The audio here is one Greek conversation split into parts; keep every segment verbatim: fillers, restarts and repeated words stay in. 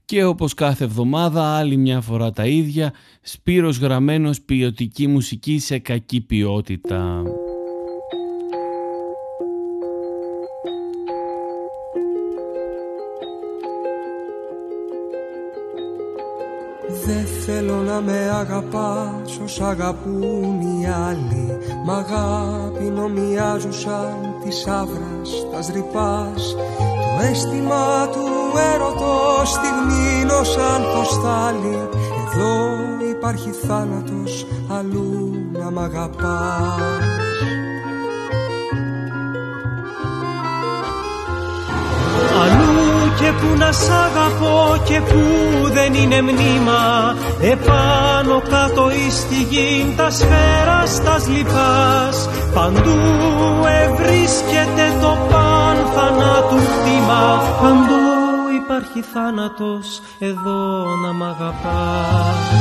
Και όπως κάθε εβδομάδα, άλλη μια φορά τα ίδια, Σπύρος Γραμμένος, ποιοτική μουσική σε κακή ποιότητα. Δεν θέλω να με αγαπάς ως αγαπούν οι άλλοι. Μ' αγάπη νομιάζουν σαν της άβρας τα σρυπάς. Το αίσθημα του έρωτος στιγμήνω σαν ποστάλι. Εδώ υπάρχει θάνατος, αλλού να μ' αγαπάς. Αλλού και που να σ' αγαπώ και που δεν είναι μνήμα. Επάνω κάτω ή στη γη τα σφαίρα στας λιπάς. Παντού ευρίσκεται το παν θανάτου κτήμα. Παντού υπάρχει θάνατος, εδώ να μ' αγαπάς.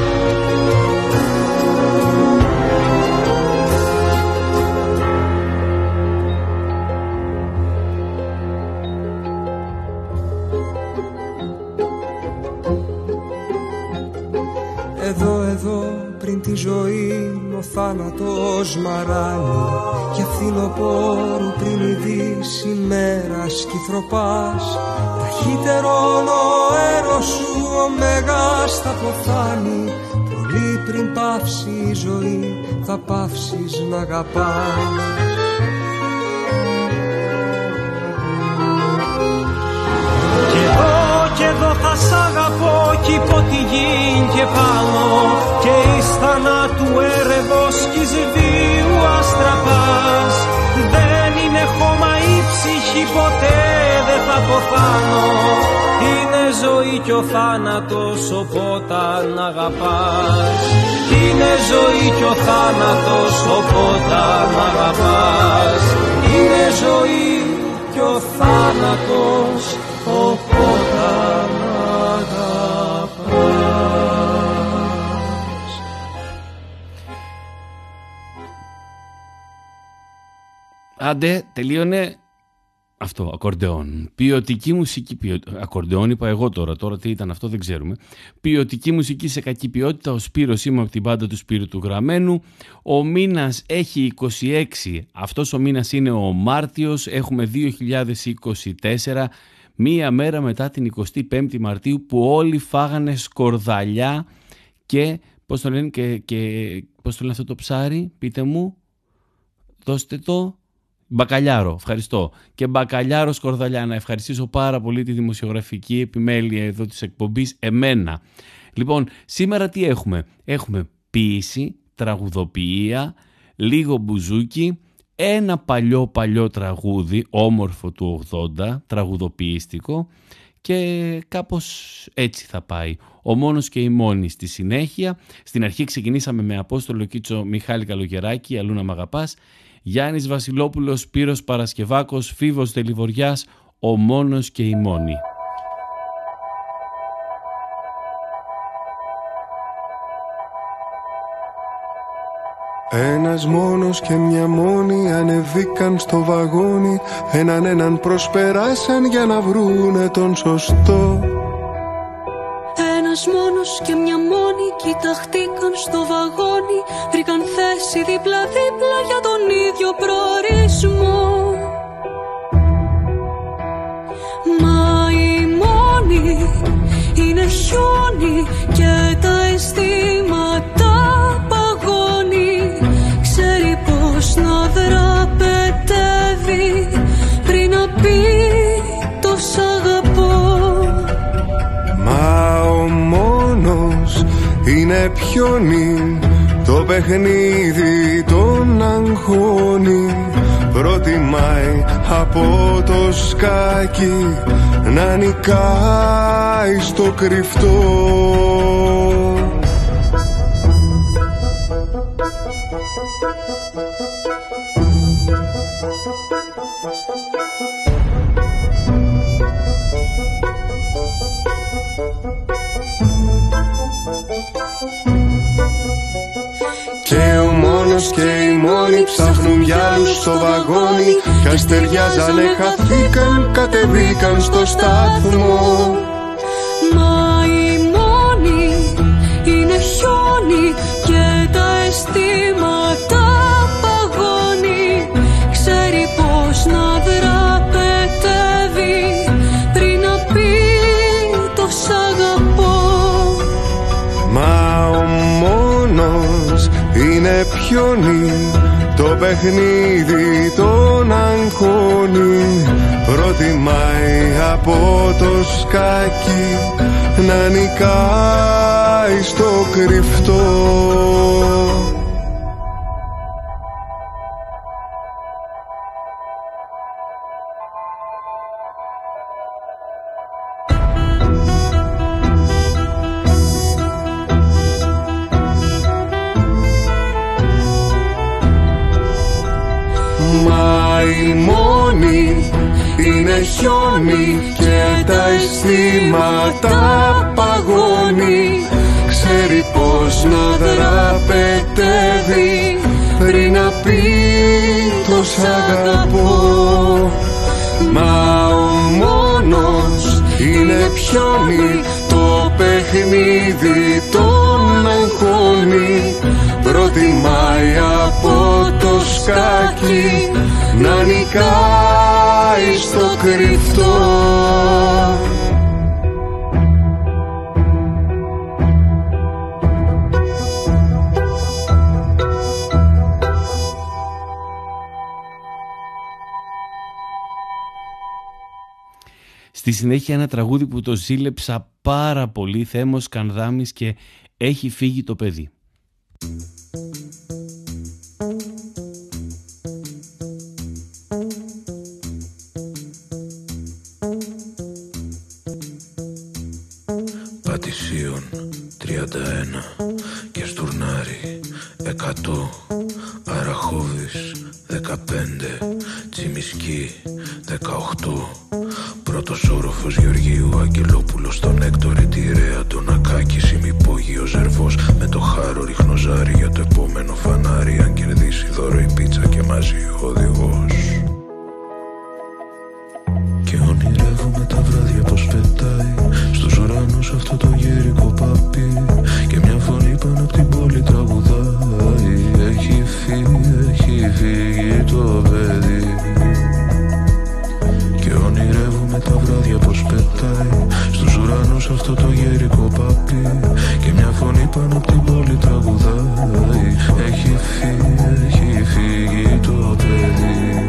Εδώ, εδώ, πριν τη ζωή ο θάνατος μαράνει. Κι φθινοπόρου πριν η δύση μέρα σκυθροπάς. Ταχύτερον ο αέρος σου ο μέγας θα αποθάνει. Πολύ πριν πάυσει η ζωή θα πάυσεις να αγαπάς. Κι εδώ κι εδώ θα σ' αγαπώ κι υπό τη γη και πάνω. Και εις θανάτου έρευος κι εις βίου αστραπάς. Δεν είναι χώμα η ψυχή, ποτέ δεν θα αποθάνω. Είναι ζωή κι ο θάνατος, οπότε να αγαπάς. Είναι ζωή κι ο θάνατος, οπότε να αγαπάς. Είναι ζωή κι ο θάνατος, οπότε να αγαπάς. Άντε, τελείωνε αυτό, ακορντεόν. Ποιοτική μουσική, ποιο... ακορντεόν είπα εγώ τώρα, τώρα τι ήταν αυτό δεν ξέρουμε. Ποιοτική μουσική σε κακή ποιότητα, ο Σπύρος, είμαι από την μπάντα του Σπύρου του Γραμμένου. Ο μήνας έχει είκοσι έξι, αυτός ο μήνας είναι ο Μάρτιος, έχουμε δύο χιλιάδες είκοσι τέσσερα, μία μέρα μετά την εικοστή πέμπτη Μαρτίου που όλοι φάγανε σκορδαλιά και, πώς το λένε, και, και πώς το λένε αυτό το ψάρι, πείτε μου, δώστε το. Μπακαλιάρο, ευχαριστώ. Και μπακαλιάρο σκορδαλιά. Να ευχαριστήσω πάρα πολύ τη δημοσιογραφική επιμέλεια εδώ της εκπομπής, εμένα. Λοιπόν, σήμερα τι έχουμε? Έχουμε ποίηση, τραγουδοποιία, λίγο μπουζούκι, ένα παλιό παλιό τραγούδι, όμορφο του ογδόντα, τραγουδοποιήστικο, και κάπως έτσι θα πάει. Ο μόνος και η μόνη στη συνέχεια. Στην αρχή ξεκινήσαμε με Απόστολο Κίτσο, Μιχάλη Καλογεράκη, αλλού να μ' αγαπάς. Γιάννης Βασιλόπουλος, Σπύρος Παρασκευάκος, Φίβος Τελιβοριάς, ο μόνος και η μόνη. Ένας μόνος και μια μόνη ανεβήκαν στο βαγόνι. Έναν έναν προσπεράσαν για να βρούνε τον σωστό. Ένας μόνος και μια μόνη κοιταχτήκαν στο βαγόνι. Βρήκαν θέση δίπλα-δίπλα για τον ίδιο προορισμό. Μα η μόνη είναι χιόνι και τα αισθήματα παγώνει. Ξέρει πως να δραπετεύει πριν να πει το σ' αγαπώ. Μα ο μόνος είναι πιόνι, το παιχνίδι τον αγχώνει. Προτιμάει από το σκάκι να νικάει στο κρυφτό. Και ο μόνος και η μόνη ψάχνουν για άλλους στο βαγόνι. Κι αστεριάζανε, χαθήκαν, κατεβήκαν στο σταθμό. παιχνίδι τον αγχώνει. Προτιμάει από το σκάκι να νικάει στο κρυφτό. Μα η μόνη είναι χιόνι και τα αισθήματα παγώνει. Ξέρει πως να δραπετεύει πριν να πει το σ' αγαπώ. Μα ο μόνος είναι πιόνι, το παιχνίδι τον αγχώνει. Προτιμάει από το σκάκι να νικάει στο κρυφτό. Στη συνέχεια ένα τραγούδι που το ζήλεψα πάρα πολύ, Θέμος Κανδάμης και «Έχει φύγει το παιδί». Πατησίων τριάντα ένα και Στουρνάρι εκατό, Αραχώβης δεκαπέντε, Τσιμισκή δεκαοκτώ, πρώτος όροφος Γεωργίου Αγγελόπουλος, στον Έκτορη Τιρέα, τον Ακάκη ημυπόγειο Ζερβός, με το χάρο ριχνοζάρι για το επόμενο φανάρι, αν κερδίσει δώρο η πίτσα και μαζί ο οδηγός. Και ονειρεύομαι τα βράδια πως πετάει στους ουρανούς αυτό το γέρικο παπί, και μια φωνή πάνω απ' την πόλη τραγουδάει. Έχει φύγει, έχει φύγει το παιδί. Και ονειρεύομαι τα βράδια πως πετάει στους ουρανούς αυτό το γέρικο παπί, και μια φωνή πάνω απ' την πόλη τραγουδάει. Έχει φύγει, έχει φύγει το παιδί.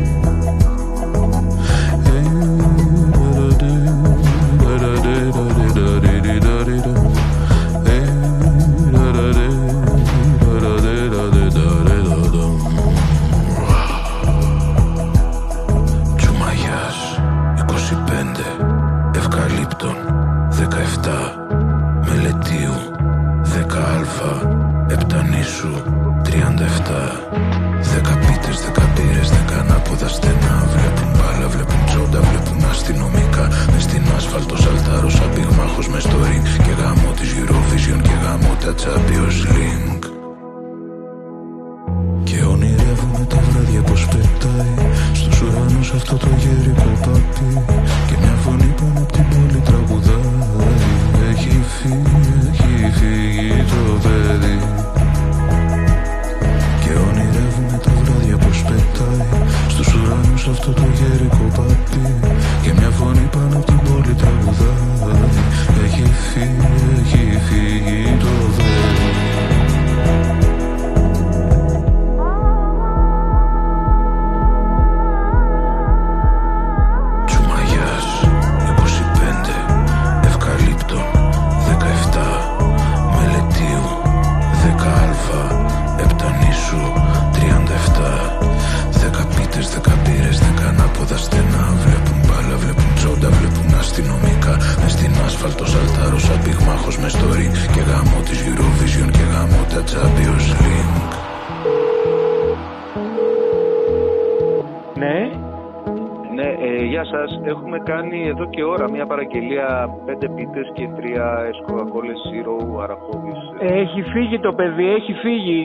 Εδώ και ώρα μια παραγγελία, πέντε πίτες και τρία Coca-Cola Zero Αραχώβης. Έχει φύγει το παιδί, έχει φύγει.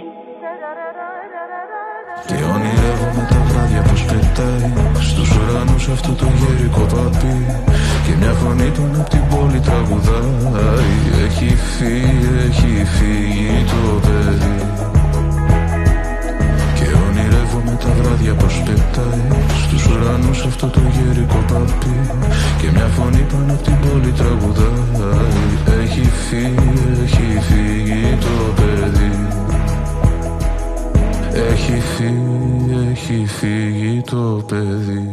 Και ονειρεύομαι τα βράδια πως πετάει στους ουρανούς αυτό το γέρικο παπί, και μια φωνή πάνω απ' την πόλη τραγουδάει. Έχει φύγει, έχει φύγει το παιδί. Και ονειρεύομαι τα βράδια πως πετάει στους ουρανούς αυτό το γέρικο παπί, και μια φωνή πάνω απ' την πόλη τραγουδάει. Έχει φύγει, έχει φύγει το παιδί. Έχει φύγει. παιδί.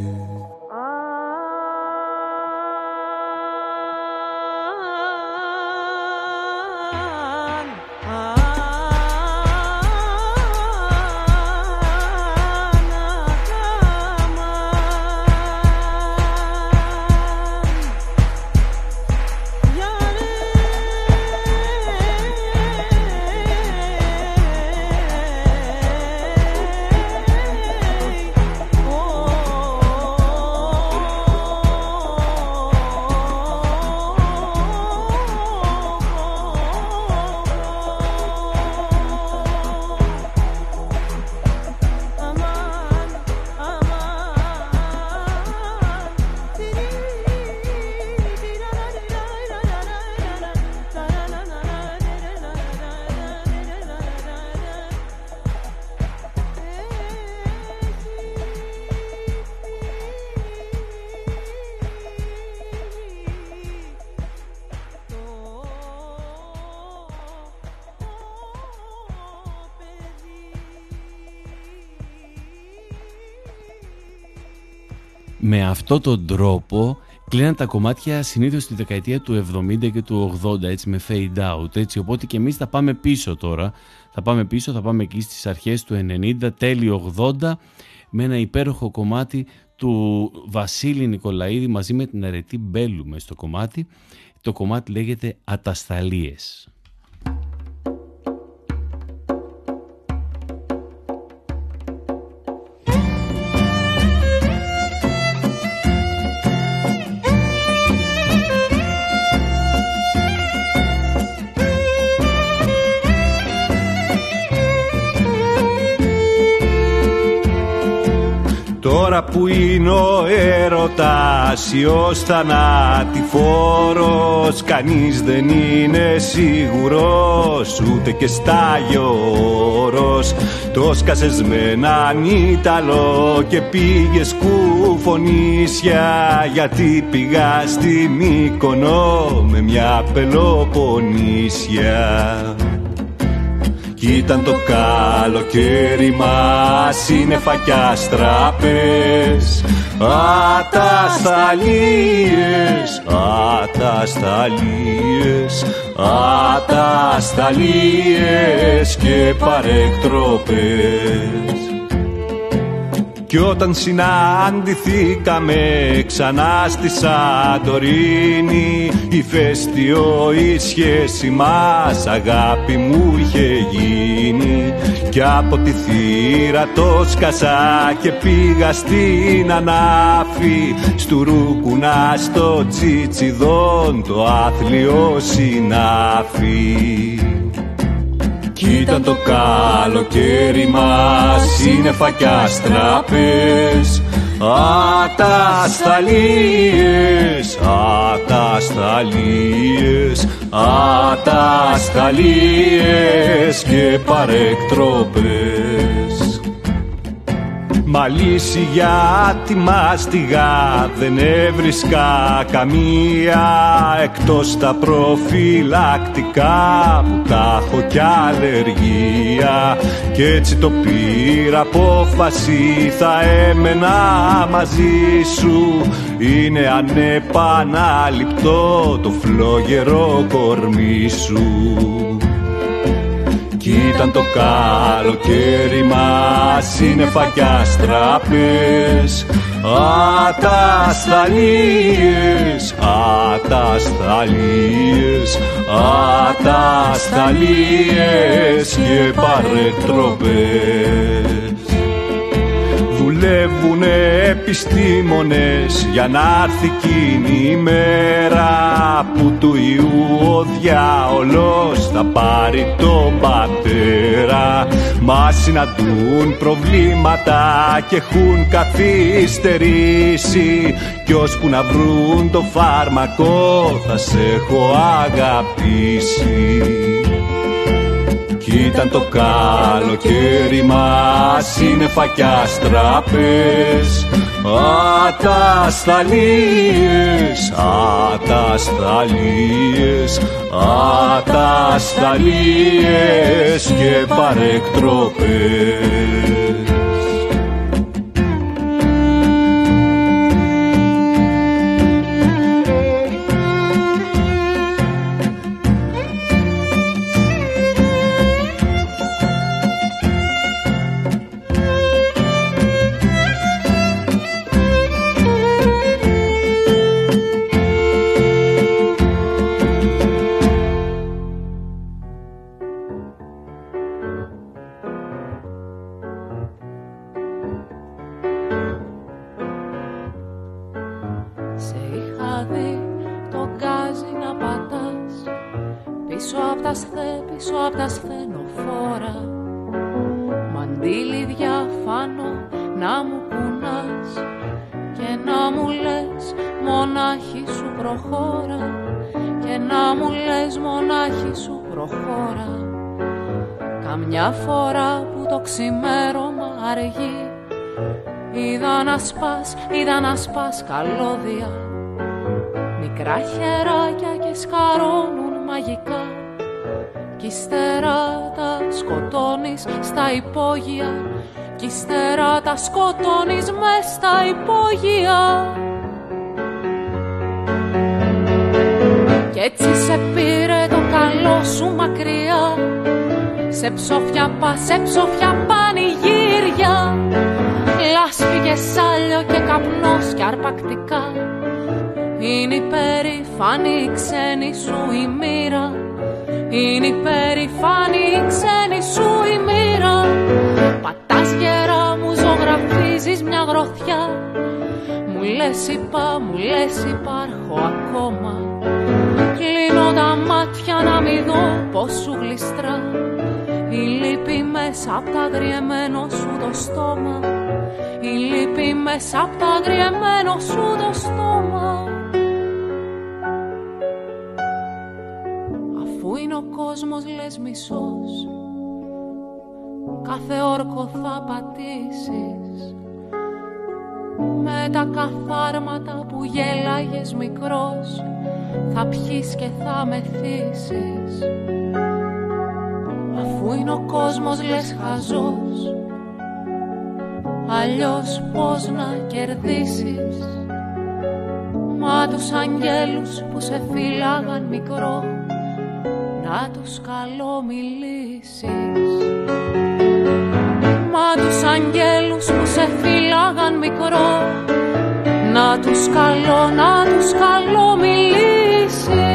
Με αυτόν τον τρόπο κλείναν τα κομμάτια συνήθως στη δεκαετία του εβδομήντα και του ογδόντα, έτσι, με fade out, έτσι, οπότε και εμείς θα πάμε πίσω τώρα, θα πάμε πίσω, θα πάμε εκεί στις αρχές του ενενήντα, τέλη ογδόντα, με ένα υπέροχο κομμάτι του Βασίλη Νικολαίδη μαζί με την Αρετή Μπέλου μες στο κομμάτι. Το κομμάτι λέγεται «Ατασταλίες». Τώρα που είναι ο έρωτας ιός θανατηφόρος, κανείς δεν είναι σίγουρος ούτε και στάγιος. Το σκάσες με έναν Ιταλό και πήγες κουφονίσια, γιατί πήγα στη Μύκονο με μια Πελοποννήσια. Κι ήταν το καλοκαίρι μας, σύννεφα κι αστραπές, ατασταλίες, ατασταλίες, ατασταλίες και παρεκτροπές. Κι όταν συναντηθήκαμε ξανά στη Σαντορίνη, ηφαίστειο η σχέση μας, αγάπη μου είχε γίνει. Κι από τη θύρα το σκάσα και πήγα στην Ανάφη, στου Ρούκουνα στο Τσιτσιδόν, το άθλιο συνάφι. Κι ήταν το καλοκαίρι μας, σύννεφα κι αστραπές, ατασταλίες, ατασταλίες, ατασταλίες και παρεκτροπές. Μα λύση για τη μάστιγα δεν έβρισκα καμία, εκτός τα προφυλακτικά που τα έχω κι αλλεργία. Κι έτσι το πήρα απόφαση, θα έμενα μαζί σου. Είναι ανεπανάληπτο το φλόγερο κορμί σου. Κι ήταν το καλοκαίρι μας, σύννεφα κι αστραπές, ατασταλίες, ατασταλίες, ατασταλίες και παρεκτροπές. Δουλεύουνε επιστήμονες για να έρθει εκείνη η μέρα που του ιού ο διάολος θα πάρει τον πατέρα. Μα συναντούν προβλήματα και έχουν καθυστερήσει, κι ώσπου να βρουν το φάρμακο θα σε έχω αγαπήσει. Κι ήταν το καλοκαίρι μας, σύννεφα κι αστραπές, ατασταλίες, ατασταλίες, ατασταλίες και παρεκτροπές. πίσω απ' τα σθε, πίσω απ' τα σθενοφόρα. Μαντίλι διαφάνω να μου κουνάς και να μου λες μονάχη σου προχώρα, και να μου λες μονάχη σου προχώρα. Καμιά φορά που το ξημέρωμα αργεί, είδα να σπάς, είδα να σπάς καλώδια, μικρά χεράκια και σκαρώνουν μαγικά, κι ύστερα τα σκοτώνεις στα υπόγεια, κι ύστερα τα σκοτώνεις μες στα υπόγεια. Κι έτσι σε πήρε το καλό σου μακριά, σε ψόφια πα, σε ψόφια πανηγύρια, λάσπη και σάλιο και καπνός και αρπακτικά. Είναι υπερηφάνη η ξένη σου η μοίρα, είναι υπερηφάνη η ξένη σου η μοίρα. Πατάς γερά, μου ζωγραφίζεις μια γροθιά, μου λες είπα, μου λες υπάρχω ακόμα. Κλείνω τα μάτια να μη δω πως σου γλιστρά η λύπη μέσα απ' τα αγριεμένο σου το στόμα, η λύπη μέσα απ' τα αγριεμένο σου το στόμα. Αφού είναι ο κόσμος λες μισός, κάθε όρκο θα πατήσεις, με τα καθάρματα που γέλαγες μικρός θα πιείς και θα μεθύσεις. Αφού είναι ο κόσμος λες χαζός, αλλιώς πώς να κερδίσεις. Μα τους αγγέλους που σε φύλαγαν μικρό, να τους καλομιλήσεις. Μα τους αγγέλους που σε φύλαγαν μικρό, να τους καλώ, να τους καλομιλήσεις.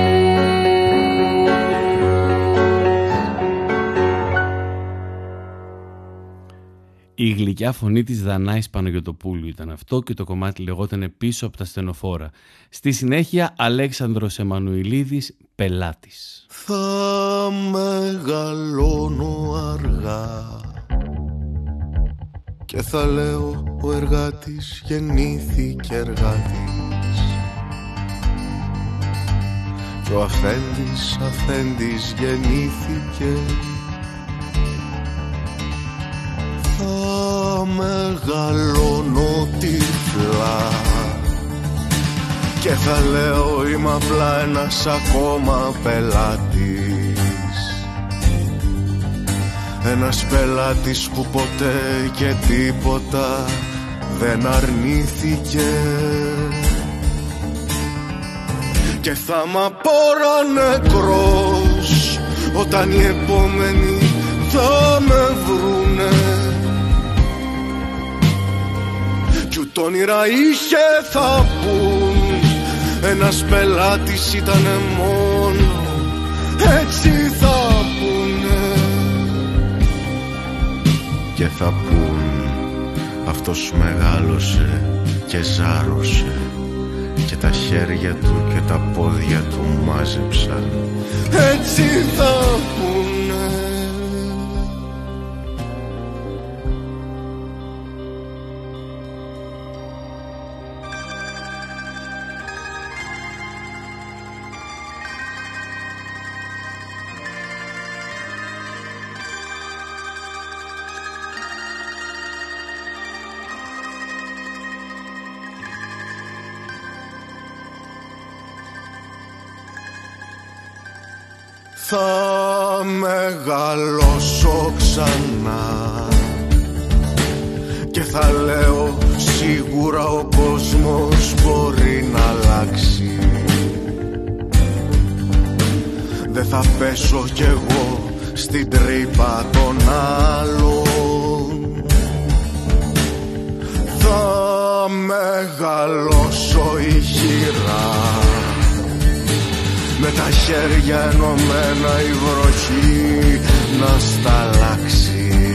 Η γλυκιά φωνή της Δανάης Παναγιωτοπούλου ήταν αυτό και το κομμάτι λεγότανε «Πίσω από τα στενοφόρα». Στη συνέχεια Αλέξανδρος Εμμανουηλίδης, «Πελάτης». Θα μεγαλώνω αργά και θα λέω ο εργάτης γεννήθηκε εργάτης, και ο αφέντης αφέντης γεννήθηκε. Θα μεγαλώνω τυφλά και θα λέω είμαι απλά ένας ακόμα πελάτης, ένας πελάτης που ποτέ και τίποτα δεν αρνήθηκε. Και θα μ' απορώ νεκρός όταν οι επόμενοι θα με βρουνε, κι ούτε όνειρα είχε θα πουν, ένας πελάτης ήτανε μόνο, έτσι θα πούνε. Και θα πούν αυτός μεγάλωσε και ζάρωσε, και τα χέρια του και τα πόδια του μάζεψαν, έτσι θα πούνε. Θα μεγαλώσω ξανά και θα λέω σίγουρα ο κόσμος μπορεί να αλλάξει. Δεν θα πέσω κι εγώ στην τρύπα των άλλων. Θα μεγαλώσω ηχηρά με τα χέρια ενωμένα η βροχή να σταλάξει.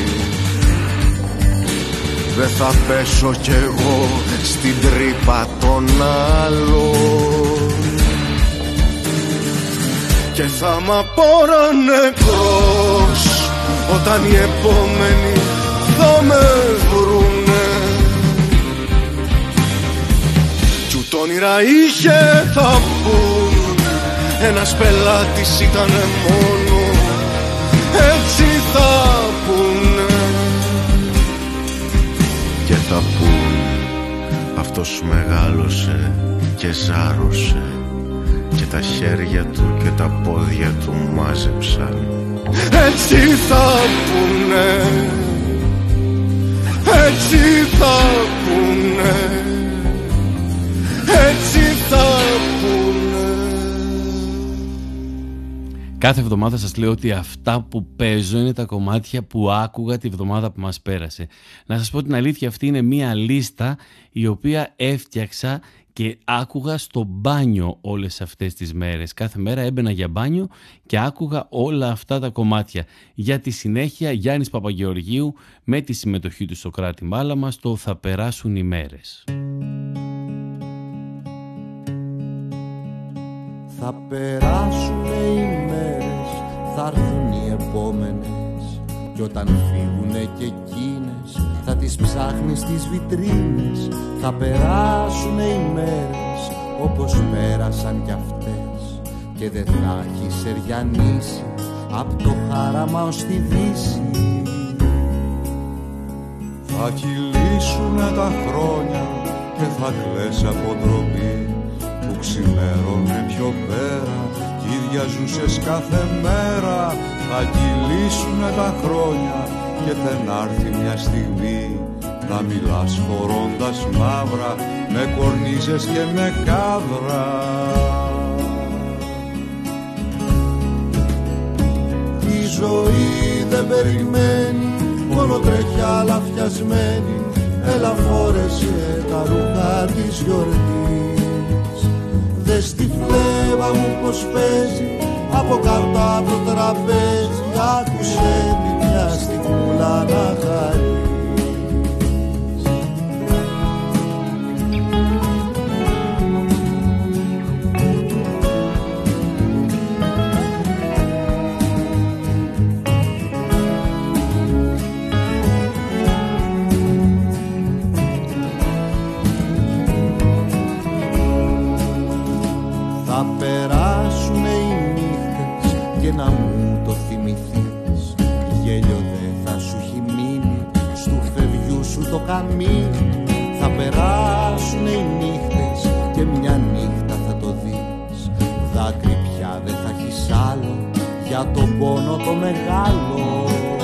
Δεν θα πέσω κι εγώ στην τρύπα των άλλων. και θα μ' απόρανε νεκρός όταν οι επόμενοι θα με βρουνε. Κι ούτε όνειρα είχε θα πούν, ένας πελάτης ήτανε μόνο, έτσι θα πούνε. Και θα πούν, αυτός μεγάλωσε και ζάρωσε και τα χέρια του και τα πόδια του μάζεψαν. Έτσι θα πούνε, έτσι θα πούνε, έτσι θα πούνε. Κάθε εβδομάδα σας λέω ότι αυτά που παίζω είναι τα κομμάτια που άκουγα τη εβδομάδα που μας πέρασε. Να σας πω την αλήθεια, αυτή είναι μία λίστα η οποία έφτιαξα και άκουγα στο μπάνιο όλες αυτές τις μέρες. Κάθε μέρα έμπαινα για μπάνιο και άκουγα όλα αυτά τα κομμάτια. Για τη συνέχεια Γιάννης Παπαγεωργίου με τη συμμετοχή του στο Κράτη Μάλαμα στο «Θα περάσουν οι μέρες». Θα περάσουν οι μέρες, θα έρθουν οι επόμενες, κι όταν φύγουνε και εκείνες θα τις ψάχνεις στις βιτρίνες. Θα περάσουν οι μέρες όπως πέρασαν κι αυτές και δεν θα έχεις εριανίσει απ' το χάραμα ως τη δύση. Θα κυλήσουνε τα χρόνια και θα κλαις από ντροπή που ξημέρωνε πιο πέρα κι ίδια ζούσες κάθε μέρα. Θα κυλήσουνε τα χρόνια και δεν άρθει μια στιγμή να μιλάς χωρώντας μαύρα με κορνίζες και με κάδρα. Η ζωή δεν περιμένει, μόνο τρέχει αλαφιασμένη. Έλα φόρεσε τα ρούχα της γιορτής. Δες τη φλέβα μου πως παίζει από κάτω από το τραπέζι. Άκουσε τη μια στιγμούλα να χαρείς. Θα περάσουνε οι νύχτες και να μου το θυμηθείς. Γέλιο δεν θα σου έχει μείνει στου φευγιού σου το καμίνι. Θα περάσουνε οι νύχτες και μια νύχτα θα το δεις. Δάκρυ πια δεν θα έχεις άλλο για τον πόνο το μεγάλο.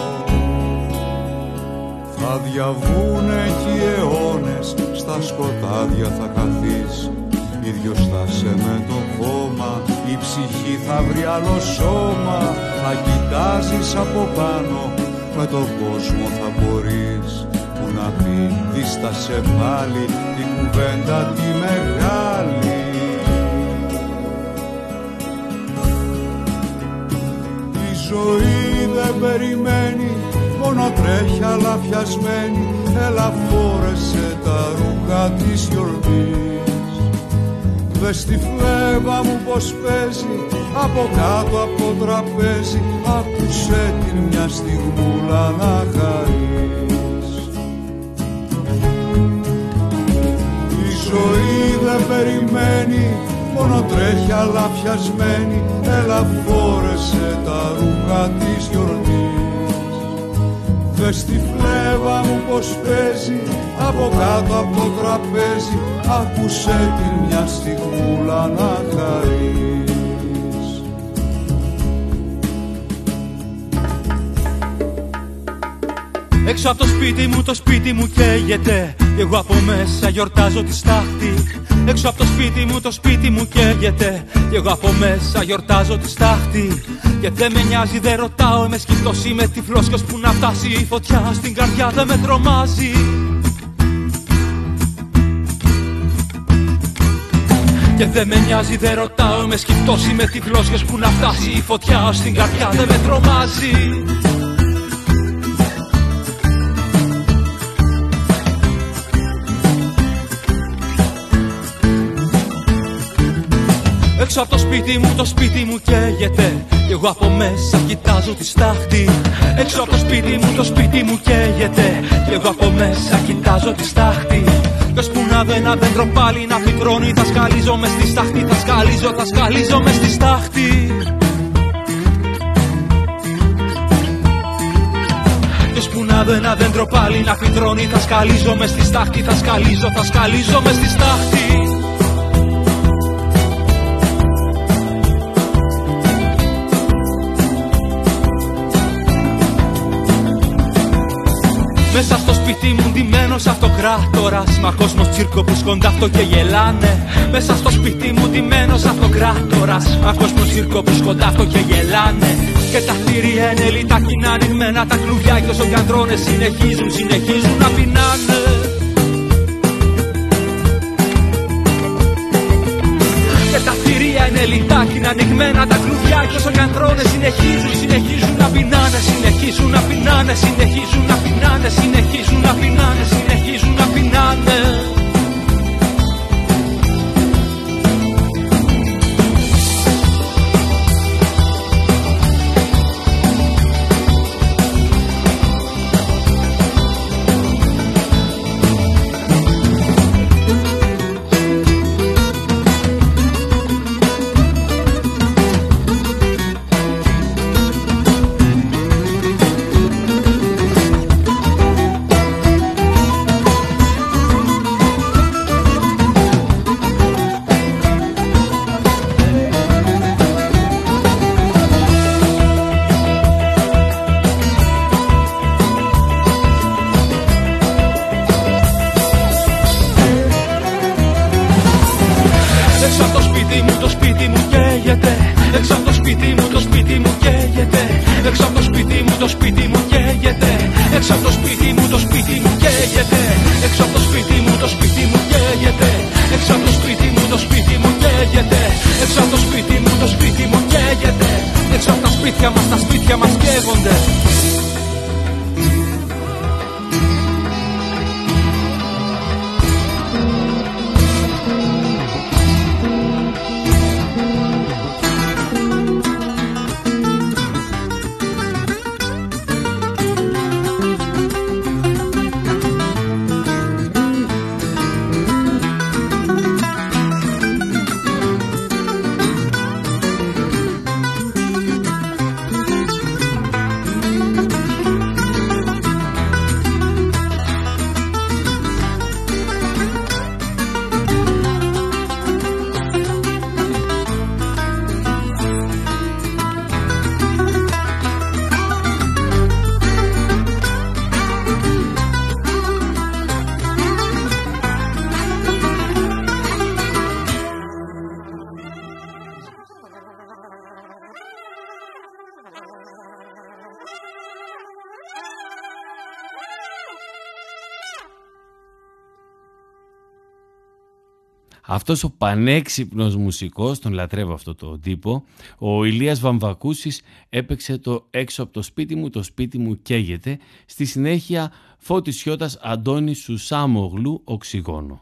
Θα διαβούνε κι οι αιώνες, στα σκοτάδια θα καθείς. Ίδιος θα σε με το κόμμα, η ψυχή θα βρει άλλο σώμα. Θα κοιτάζεις από πάνω, με τον κόσμο θα μπορείς. Που να πει δίστασε πάλι την κουβέντα τη μεγάλη. Η ζωή δεν περιμένει, μόνο τρέχει αλαφιασμένη. Έλα φόρεσε τα ρούχα της γιορτής. Δες τη φλέβα μου πως παίζει από κάτω από το τραπέζι. Άκουσε την μια στιγμούλα να χαρείς. Η ζωή δεν περιμένει, μόνο τρέχει αλαφιασμένη. Έλα φόρεσε τα ρούχα της γιορτής. Δες τη φλέβα μου πως παίζει από κάτω από το τραπέζι. Άκουσε την μια στιγμούλα να χαρείς. Έξω από το σπίτι μου, το σπίτι μου καίγεται κι εγώ από μέσα γιορτάζω τη στάχτη. Έξω από το σπίτι μου, το σπίτι μου καίγεται κι εγώ από μέσα γιορτάζω τη στάχτη. Και δεν με νοιάζει, δεν ρωτάω, είμαι σκυφτός, είμαι τυφλός. Κι ώσπου να φτάσει η φωτιά στην καρδιά δεν με τρομάζει. Και δεν με νοιάζει, δεν ρωτάω, είμαι σκυφτός, είμαι τυφλός. Κι ώσπου να φτάσει η φωτιά στην καρδιά δεν με τρομάζει. Έξω από το σπίτι μου, το σπίτι μου καίγεται κι εγώ από μέσα κοιτάζω τη στάχτη. Έξω από το σπίτι μου, το σπίτι μου καίγεται κι εγώ από μέσα κοιτάζω τη στάχτη. Κι ώσπου να δω ένα δέντρο πάλι να φυτρώνει, θα σκαλίζω μες στη στάχτη, θα σκαλίζω, θα σκαλίζω μες στη στάχτη. Κι ώσπου να δω ένα δέντρο πάλι να φυτρώνει, θα σκαλίζω μες στη στάχτη, θα σκαλίζω, θα σκαλίζω μες στη στάχτη. Μέσα στο σπίτι μου ντυμένος αυτοκράτορας, μα κόσμος τσίρκο που σκοντάφτω και γελάνε. Μέσα στο σπίτι μου ντυμένος αυτοκράτορας, μα κόσμος τσίρκο που σκοντάφτω και γελάνε. Και τα θηρία είναι λιτάκινα ανοιγμένα, τα κλουβιά κι όσο κι αντρώνες συνεχίζουν, συνεχίζουν να πεινάνε. Και τα θηρία είναι λιτάκινα ανοιγμένα, τα κλουβιά κι όσο κι αντρώνες συνεχίζουν, συνεχίζουν να πεινάνε, συνεχίζουν να πεινάνε, συνεχίζουν να πεινάνε, συνεχίζουν να πεινάνε, συνεχίζουν να πεινάνε. Αυτός ο πανέξυπνος μουσικός, τον λατρεύω αυτό το τύπο, ο Ηλίας Βαμβακούσης έπαιξε το «Έξω από το σπίτι μου, το σπίτι μου καίγεται». Στη συνέχεια Φώτης Σιώτας, Αντώνης Σουσάμογλου, Οξυγόνο.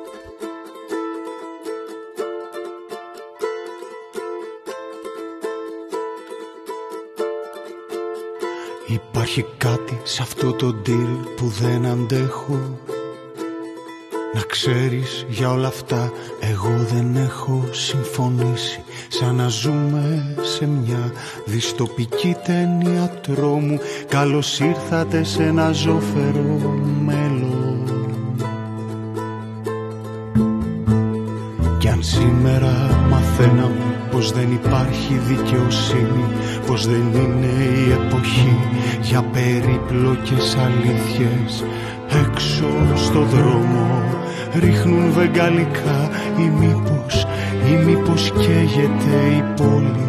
Υπάρχει κάτι σε αυτό το deal που δεν αντέχω. Να ξέρεις, για όλα αυτά εγώ δεν έχω συμφωνήσει. Σαν να ζούμε σε μια δυστοπική ταινία τρόμου. Καλώς ήρθατε σε ένα ζωφερό μέλλον. Κι αν σήμερα μαθαίναμε πως δεν υπάρχει δικαιοσύνη, πως δεν είναι η εποχή για περίπλοκες αλήθειες, έξω στο δρόμο ρίχνουν βεγγαλικά ή μήπως, ή μήπως καίγεται η πόλη.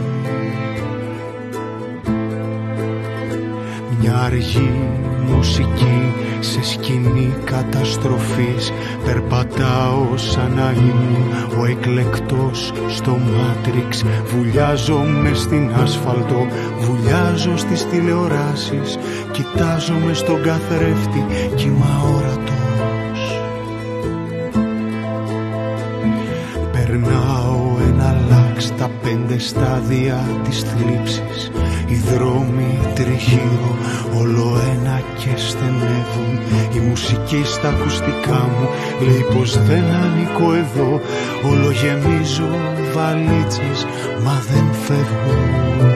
Μια αργή μουσική σε σκηνή καταστροφής. Περπατάω σαν να ήμουν ο εκλεκτός στο Μάτριξ. Βουλιάζω μες στην άσφαλτο, βουλιάζω στις τηλεοράσεις. Κοιτάζω μες στον καθρέφτη κι είμαι αόρατος. Περνάω ένα λάξ πέντε στάδια της θλίψης. Οι δρόμοι τριγύρω όλο ένα και στενεύουν. Η μουσική στα ακουστικά μου λέει πως δεν ανήκω εδώ. Όλο γεμίζω βαλίτσες μα δεν φεύγουν.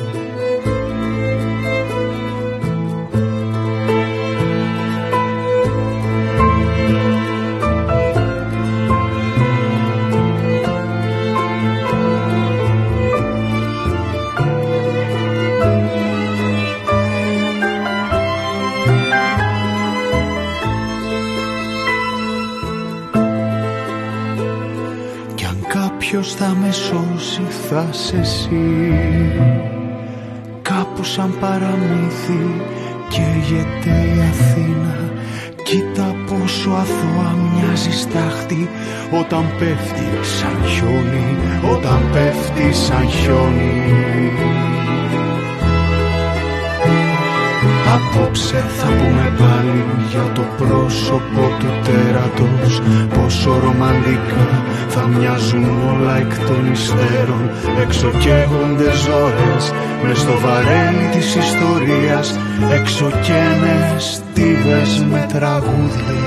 Ποιος θα με σώσει θα σε εσύ. Κάπου σαν παραμύθι καίγεται η Αθήνα. Κοίτα πόσο αθώα μοιάζει στάχτη όταν πέφτει σαν χιόνι, όταν πέφτει σαν χιόνι. Απόψε θα πούμε πάλι για το πρόσωπο του τέρατος. Πόσο ρομαντικά θα μοιάζουν όλα εκ των υστέρων. Έξω καίγονται ζώρες μες στο βαρέλι της ιστορίας. Έξω καίνε στίβες με τραγούδια.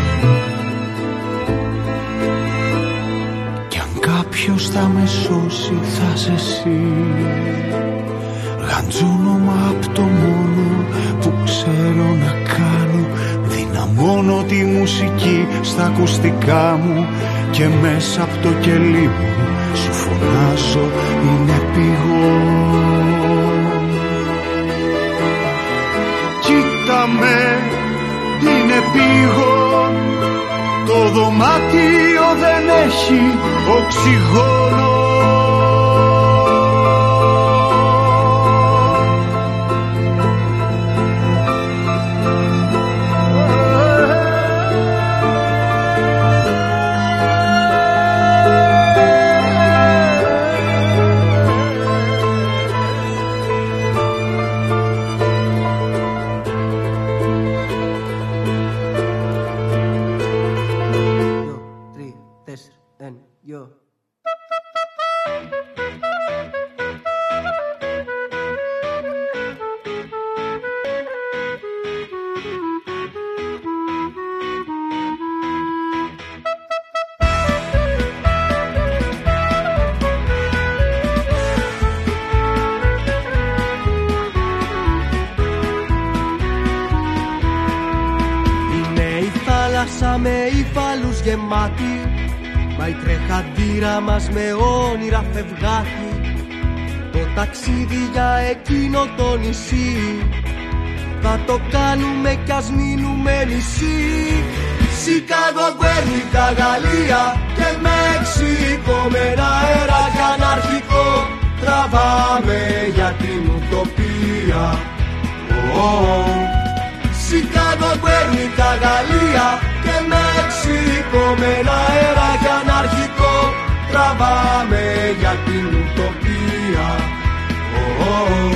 Κι αν κάποιος θα με σώσει θα σε εσύ. Γαντζόνομα απ' το μόνο που ξέρω να κάνω. Δυναμώνω τη μουσική στα ακουστικά μου και μέσα απ' το κελί μου σου φωνάζω είναι πηγόν. Κοίτα με, είναι πηγόν. Το δωμάτιο δεν έχει οξυγόνο. Με υφάλους γεμάτη, μα η τρεχαντήρα μας με όνειρα φευγάτη. Το ταξίδι για εκείνο το νησί θα το κάνουμε κι ας μείνουμε νησί. Σικάγο, Γκουέρνικα, Γαλλία και Μέξικο, με ένα αέρα κι αναρχικό τραβάμε για την ουτοπία. Oh. Σικάγο, Γκουέρνικα, Γαλλία και Μέξικο, με ένα αέρα κι αναρχικό τραβάμε για την ουτοπία. Oh.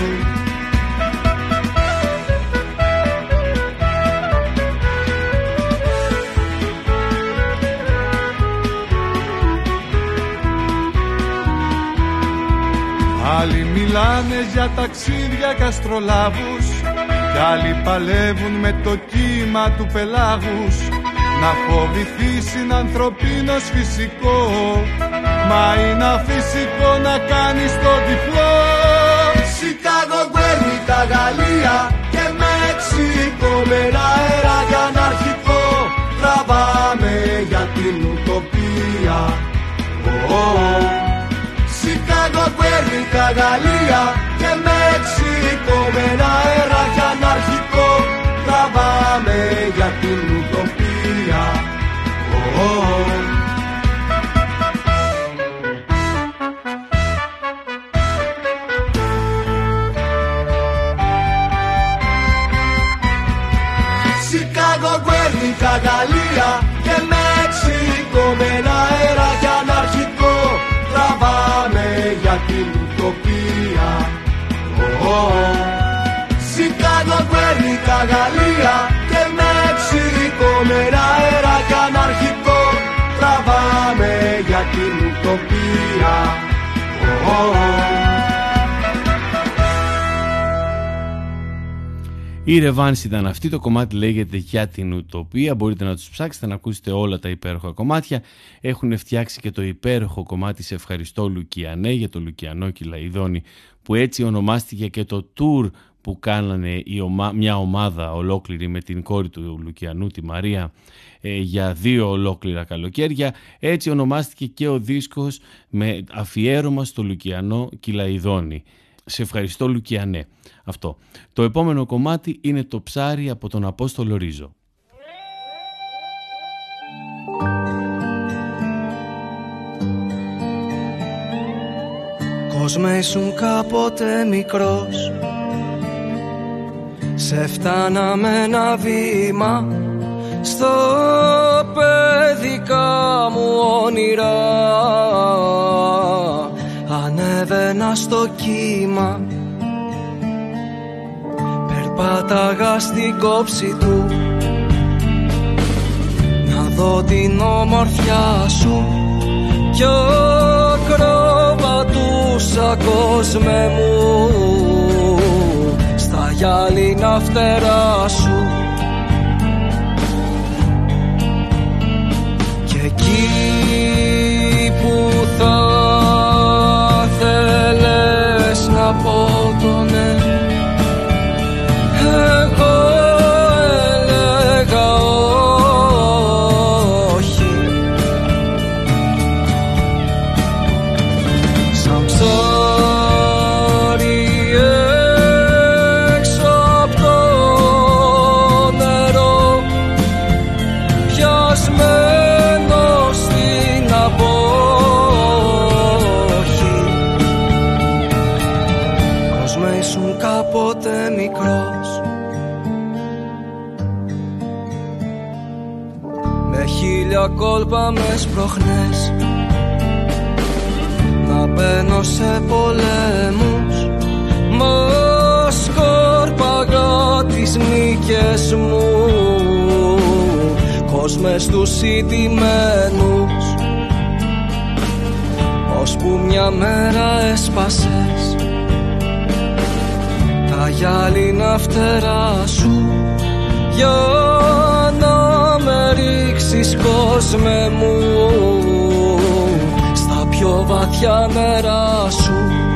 Άλλοι μιλάνε για ταξίδια και αστρολάβους κι άλλοι παλεύουν με το κύμα του πελάγους. Να φοβηθείς είναι ανθρωπίνος φυσικό, μα είναι αφυσικό να κάνεις το διπλό. Σικάγο, Γκουέρνικα, Γαλλία και Μέξικο, με ένα αέρα κι αναρχικό τραβάμε για την ουτοπία. Oh. Σικάγο, Γκουέρνικα, Γαλλία και Μέξικο, με ένα αέρα κι αναρχικό τραβάμε για την ουτοπία. Oh. Σικάγο, Γκουέρνικα, Γαλλία και Μέξικο, με ένα αέρα κι αναρχικό τραβάμε για την ουτοπία. Oh. Σικάγο, Γκουέρνικα, Γαλλία και Μέξικο, με ένα αέρα κι αναρχικό τραβάμε για την ουτοπία. Η Ρεβάνς ήταν αυτή, το κομμάτι λέγεται «Για την Ουτοπία», μπορείτε να τους ψάξετε να ακούσετε όλα τα υπέροχα κομμάτια. Έχουν φτιάξει και το υπέροχο κομμάτι «Σε ευχαριστώ Λουκιανέ» για το Λουκιανό Κυλαϊδόνη, που έτσι ονομάστηκε και το tour που κάνανε η ομα... μια ομάδα ολόκληρη με την κόρη του Λουκιανού, τη Μαρία, ε, για δύο ολόκληρα καλοκαίρια. Έτσι ονομάστηκε και ο δίσκος με αφιέρωμα στο Λουκιανό Κυλαϊδόνη. «Σε ευχαριστώ Λουκιανέ». Αυτό. Το επόμενο κομμάτι είναι το «Ψάρι» από τον Απόστολο Ρίζο. Κόσμε ήσουν κάποτε μικρός, σε φτάνα με ένα βήμα στο παιδικά μου όνειρα. Ανέβαινα στο κύμα, περπάταγα στην κόψη του, να δω την ομορφιά σου κι ακροβατούσα κόσμε μου στα γυάλινα φτερά σου. Και εκεί που θα θέλες να πω το ναι, εγώ έλεγα όχι. Σαν ψάρι έξω απ' το νερό, πιασμένο στην απόχη. Κόσμε ήσουν κάποτε μικρός, με χίλια κόλπα με σπρώχνες να μπαίνω σε πολέμους, μα σκόρπαγα τις νίκες μου. Κόσμε στους ηττημένους, ώσπου μια μέρα έσπασες τα γυάλινα φτερά σου για να με ρίξεις κόσμε μου στα πιο βαθιά νερά σου.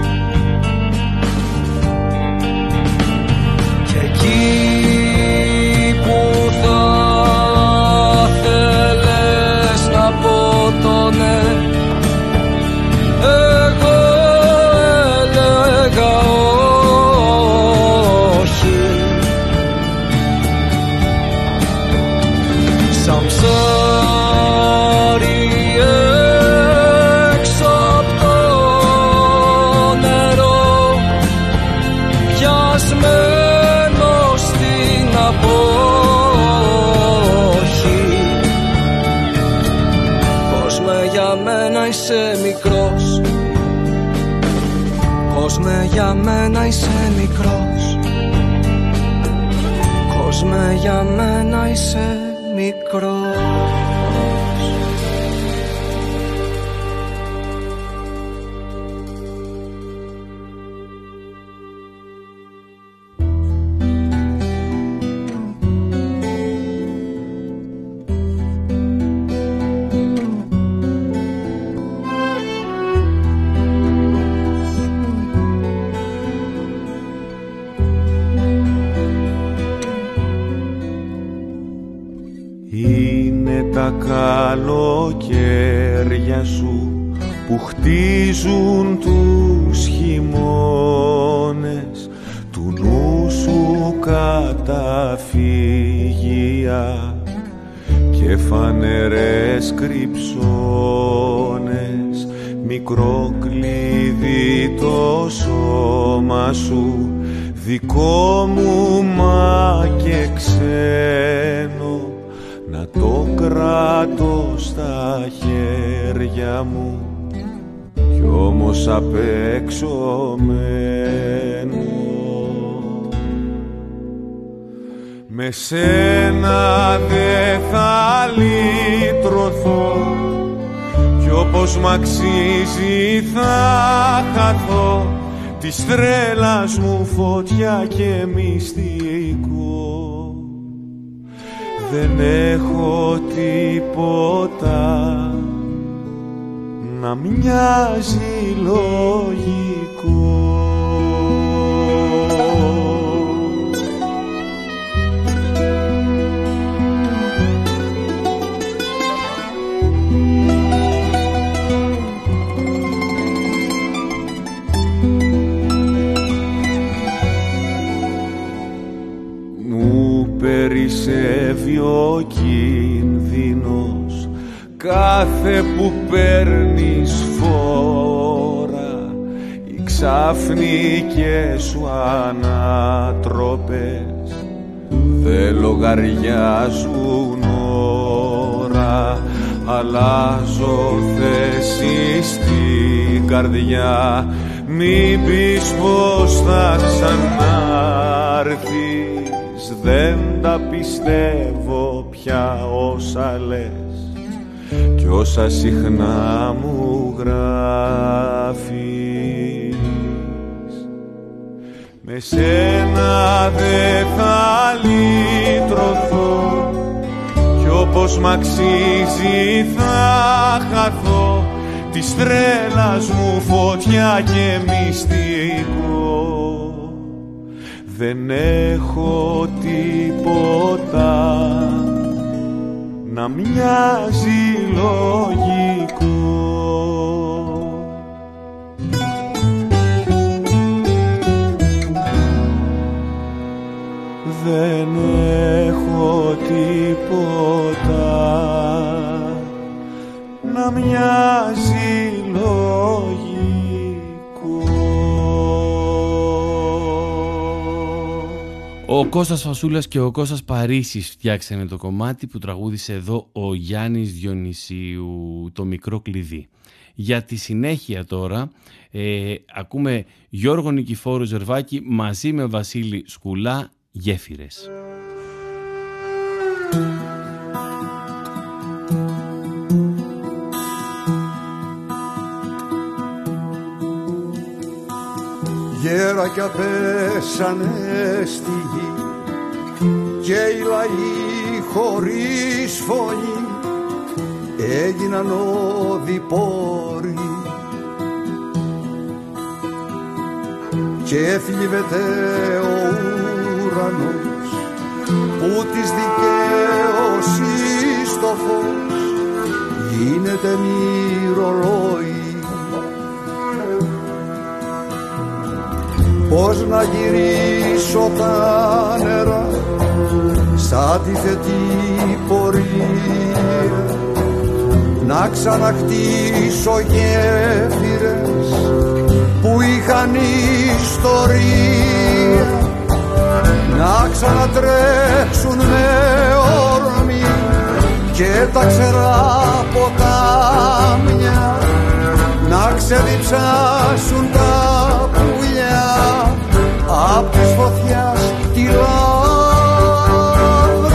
Και εκεί που θα θέλες να πω το ναι, εγώ έλεγα όχι. Σαν ψάρι έξω απ' το νερό, πιασμένο στην απόχη. Κόσμε για μένα είσαι μικρός, κόσμε για μένα είσαι μικρός, κόσμε για μένα είσαι μικρός. Τα καλοκαίρια σου που χτίζουν τους χειμώνες του νου σου καταφύγια και φανερές κρυψώνες, μικρό κλειδί το σώμα σου δικό μου μα και ξένο, να το κράτω στα χέρια μου κι όμως απ' έξω μένω. Με σένα δε θα λύτρωθώ κι ο όπως μ' αξίζει θα χαθώ της τρέλας μου φωτιά και μυστικό. Δεν έχω τίποτα να μοιάζει λογικό. Περισσεύει ο κίνδυνος κάθε που παίρνεις φόρα. Οι ξαφνικές σου ανατροπές δεν λογαριάζουν ώρα. Αλλάζω θέση στην καρδιά, μην πεις πως θα ξανάρθεις. Δεν τα πιστεύω πια όσα λες κι όσα συχνά μου γράφεις. Με σένα δεν θα λύτρωθώ κι όπως μ' αξίζει θα χαθώ της τρέλας μου φωτιά και μυστικό. Δεν έχω τίποτα να μοιάζει λογικό. Δεν έχω τίποτα να μοιάζει λογικό. Ο Κώστας Φασούλας και ο Κώστας Παρίσης φτιάξανε το κομμάτι που τραγούδισε εδώ ο Γιάννης Διονυσίου, το μικρό κλειδί. Για τη συνέχεια τώρα ε, ακούμε Γιώργο Νικηφόρου Ζερβάκη μαζί με Βασίλη Σκουλά, Γέφυρες. Γέρακια πέσανε στη γη και οι λαοί χωρίς φωνή έγιναν οδηπόροι και θλίβεται ο ουρανός που της δικαίωσης το φως γίνεται μυρολόι. Πώς να γυρίσω τα νερά σαν τη θετή πορεία, να ξαναχτίσω γέφυρες που είχαν ιστορία, να ξανατρέξουν με όρμη και τα ξερά ποτάμια, να ξεδιψάσουν τα πουλιά απ' της φωτιάς τη λάβρα.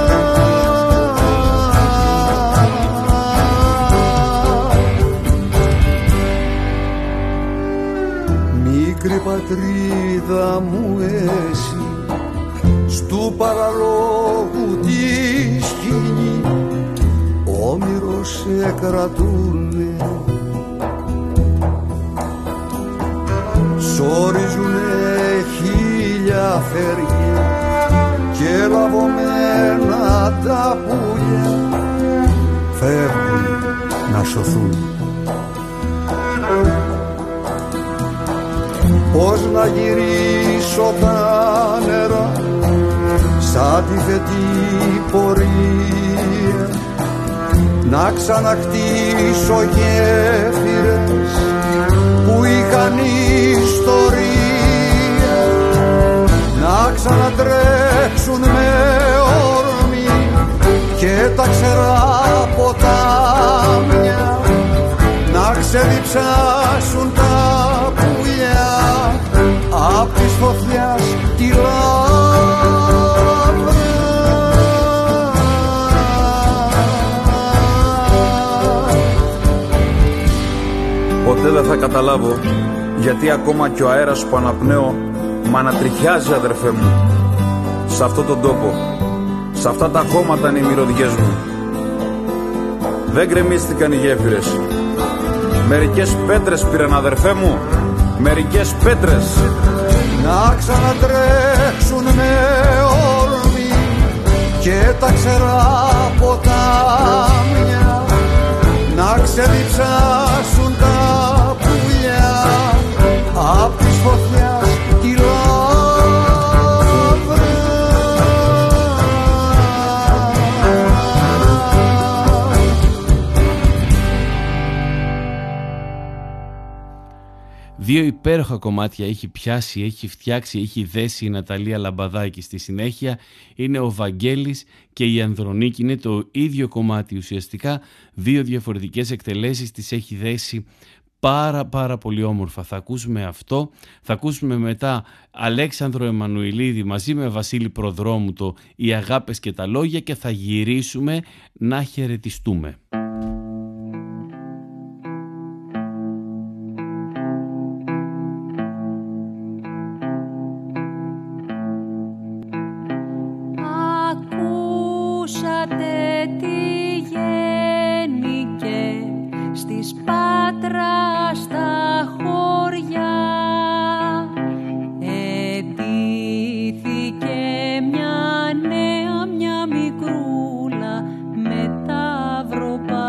Μικρή πατρίδα μου εσύ, στου παραλόγου τη σκηνή όμηρος σε κρατούνε, σωρίζουνε χίλια φέρια και λαβωμένα τα πουλιά φεύγουν να σωθούν. Πώς να γυρίσω τα νερά σαν τη θετή πορεία, να ξαναχτίσω γέφυρες που είχαν ιστορία, να ξανατρέξουν με όρμη και τα ξερά ποτάμια, να ξεδιψάσουν τα πουλιά απ' της φωτιάς τη λάβρα. δεν θα καταλάβω γιατί ακόμα κι ο αέρας που αναπνέω μ' ανατριχιάζει, αδερφέ μου. Σ' αυτόν τον τόπο, σ' αυτά τα χώματα είναι οι μυρωδιές μου. Δεν γκρεμίστηκαν οι γέφυρες. Μερικές πέτρες πήραν, αδερφέ μου. Μερικές πέτρες. Να ξανατρέξουν με όρμη και τα ξερά ποτάμια, να ξεδιψάσουν τα πουλιά απ' της φωτιάς τη λάβρα. Δύο υπέροχα κομμάτια έχει πιάσει, έχει φτιάξει, έχει δέσει η Ναταλία Λαμπαδάκη. Στη συνέχεια είναι ο Βαγγέλης και η Ανδρονίκη. Είναι το ίδιο κομμάτι ουσιαστικά, δύο διαφορετικές εκτελέσεις τις έχει δέσει πάρα πάρα πολύ όμορφα. Θα ακούσουμε αυτό, θα ακούσουμε μετά Αλέξανδρο Εμμανουηλίδη μαζί με Βασίλη Προδρόμου το «Οι αγάπες και τα λόγια» και θα γυρίσουμε να χαιρετιστούμε. Μικρούλα με τα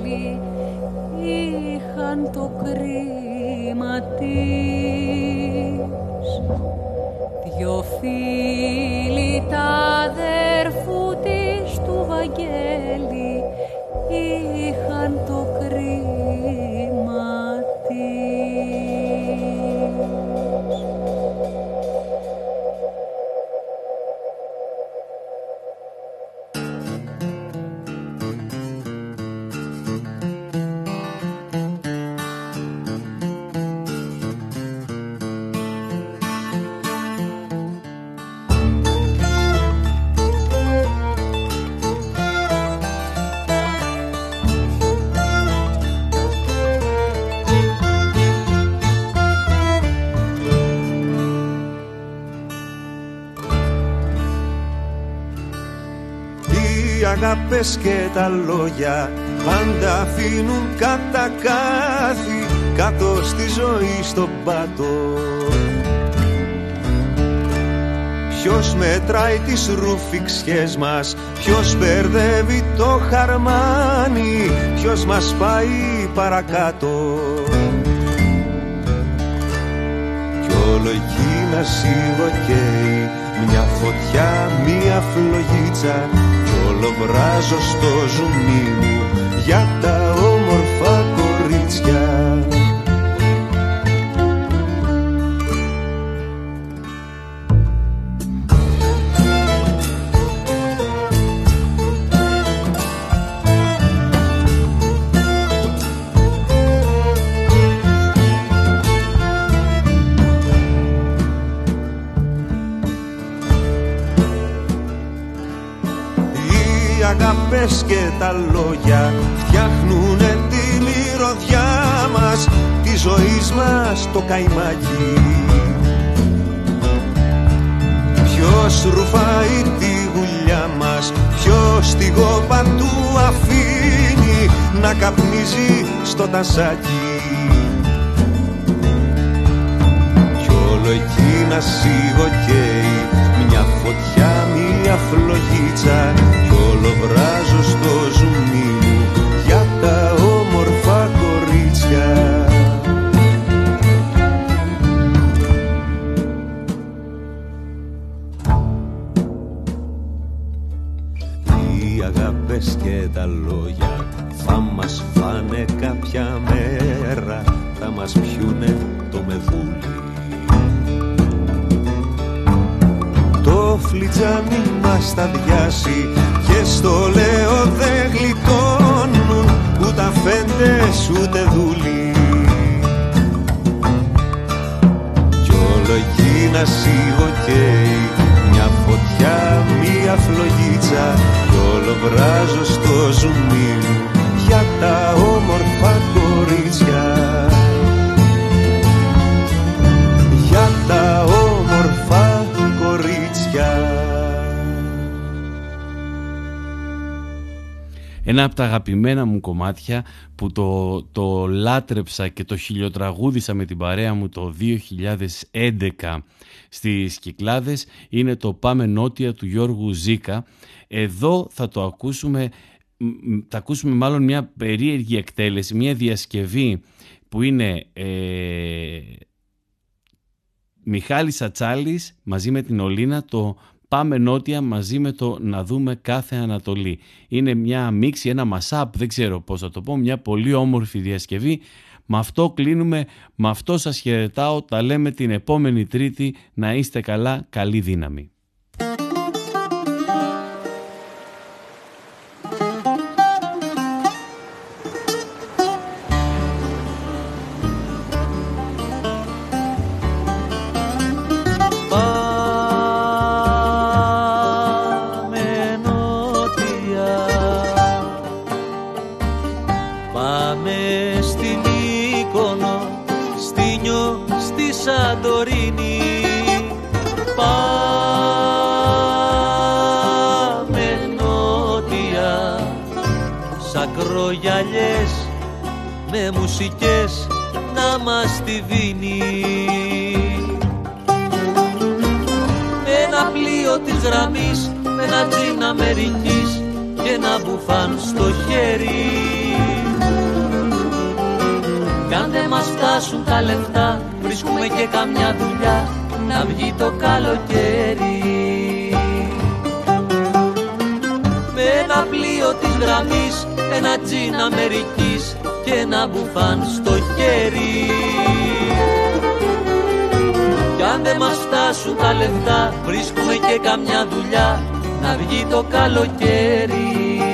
Βαγγέλη είχαν το κρίμα της. Δυο φίλοι τα αδέρφου της του Βαγγέλη είχαν το κρίμα της. Αγάπες και τα λόγια πάντα αφήνουν κατακάθι κάτω στη ζωή στον πάτο. Ποιος μετράει τις ρουφιξιές μας, ποιος μπερδεύει το χαρμάνι, ποιος μας πάει παρακάτω. Κι όλο εκεί να σιγοκαίει μια φωτιά, μια φλογίτσα, όλο βράζω στο ζουμί μου για τα όμορφα κορίτσια. Αγάπες και τα λόγια φτιάχνουνε τη μυρωδιά μας, τη ζωής μας το καημάκι. Ποιος ρουφάει τη γουλιά μας, ποιος τη γόπα του αφήνει να καπνίζει στο τασάκι. Κι όλο εκεί να σιγοκαίει μια φωτιά, μια φλογίτσα, κι όλο βράζω στο ζουμί μου για τα όμορφα κορίτσια. Οι αγάπες και τα λόγια θα μας φάνε κάποια μέρα, θα μας πιούνε το μεδούλι. Το φλιτζάνι μας θα διάσει και στο λέω δεν γλιτώνουν ούτε αφέντες ούτε δούλοι. Κι όλο εκεί να σιγοκαίει μια φωτιά, μια φλογίτσα, κι όλο βράζω στο ζουμί μου για τα όμορφα κορίτσια. Για τα όμορφα κορίτσια. Ένα από τα αγαπημένα μου κομμάτια που το, το λάτρεψα και το χιλιοτραγούδισα με την παρέα μου το δύο χιλιάδες έντεκα στις Κυκλάδες είναι το «Πάμε Νότια» του Γιώργου Ζήκα. Εδώ θα το ακούσουμε, θα ακούσουμε μάλλον μια περίεργη εκτέλεση, μια διασκευή που είναι ε, Μιχάλης Ατσάλης μαζί με την Ολίνα, το «Πάμε Νότια» μαζί με το «Να δούμε κάθε Ανατολή». Είναι μια μίξη, ένα μασάπ, δεν ξέρω πώς θα το πω, μια πολύ όμορφη διασκευή. Με αυτό κλείνουμε, με αυτό σας χαιρετάω, τα λέμε την επόμενη Τρίτη, να είστε καλά, καλή δύναμη. Ακρογιαλιές με μουσικές να μας τη δίνει. Ένα πλοίο της γραμμής με ένα τζιν Αμερικής και ένα μπουφάν στο χέρι. φτάσουν τα λεφτά, βρίσκουμε και καμιά δουλειά να βγει το καλοκαίρι. Με ένα πλοίο της γραμμής, ένα τζιν Αμερικής και ένα μπουφάν στο χέρι. Κι αν δεν μας φτάσουν τα λεφτά, βρίσκουμε και καμιά δουλειά να βγει το καλοκαίρι.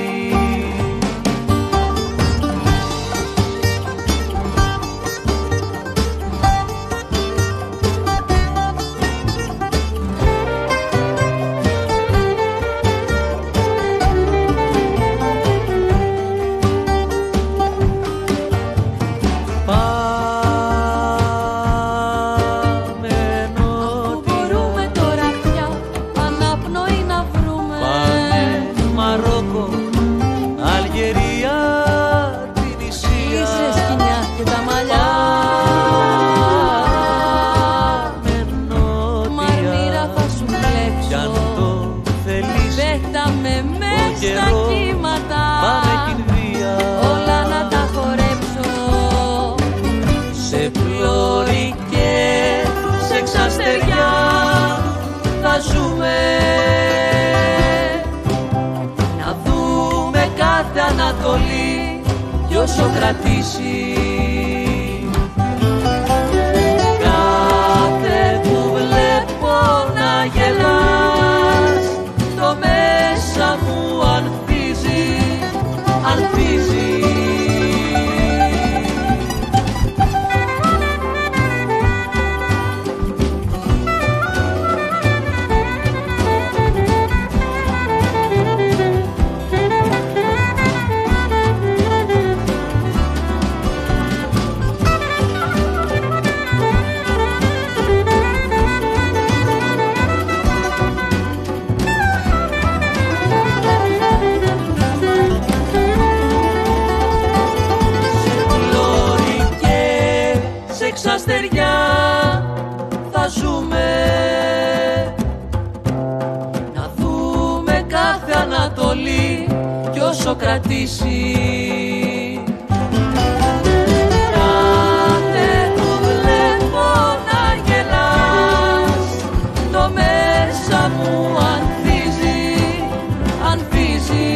Όσο κρατήσει κάθε που βλέπω να γελάς, το μέσα μου ανθίζει, ανθίζει. Αστεριά θα ζούμε, να δούμε κάθε Ανατολή κι όσο κρατήσει. Κάθε που βλέπω να γελάς, το μέσα μου ανθίζει, ανθίζει.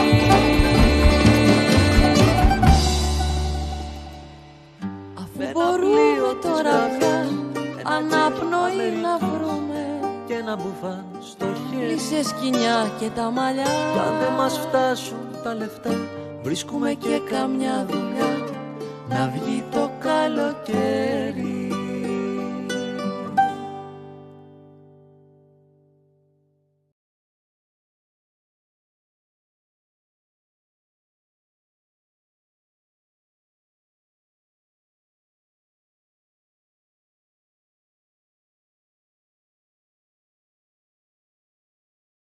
Αναπνοή να βρούμε και ένα μπουφάν στο χέρι, σε σκοινιά και τα μαλλιά. Κι αν δεν μας φτάσουν τα λεφτά, βρίσκουμε και καμιά δουλειά να βγει το καλοκαίρι.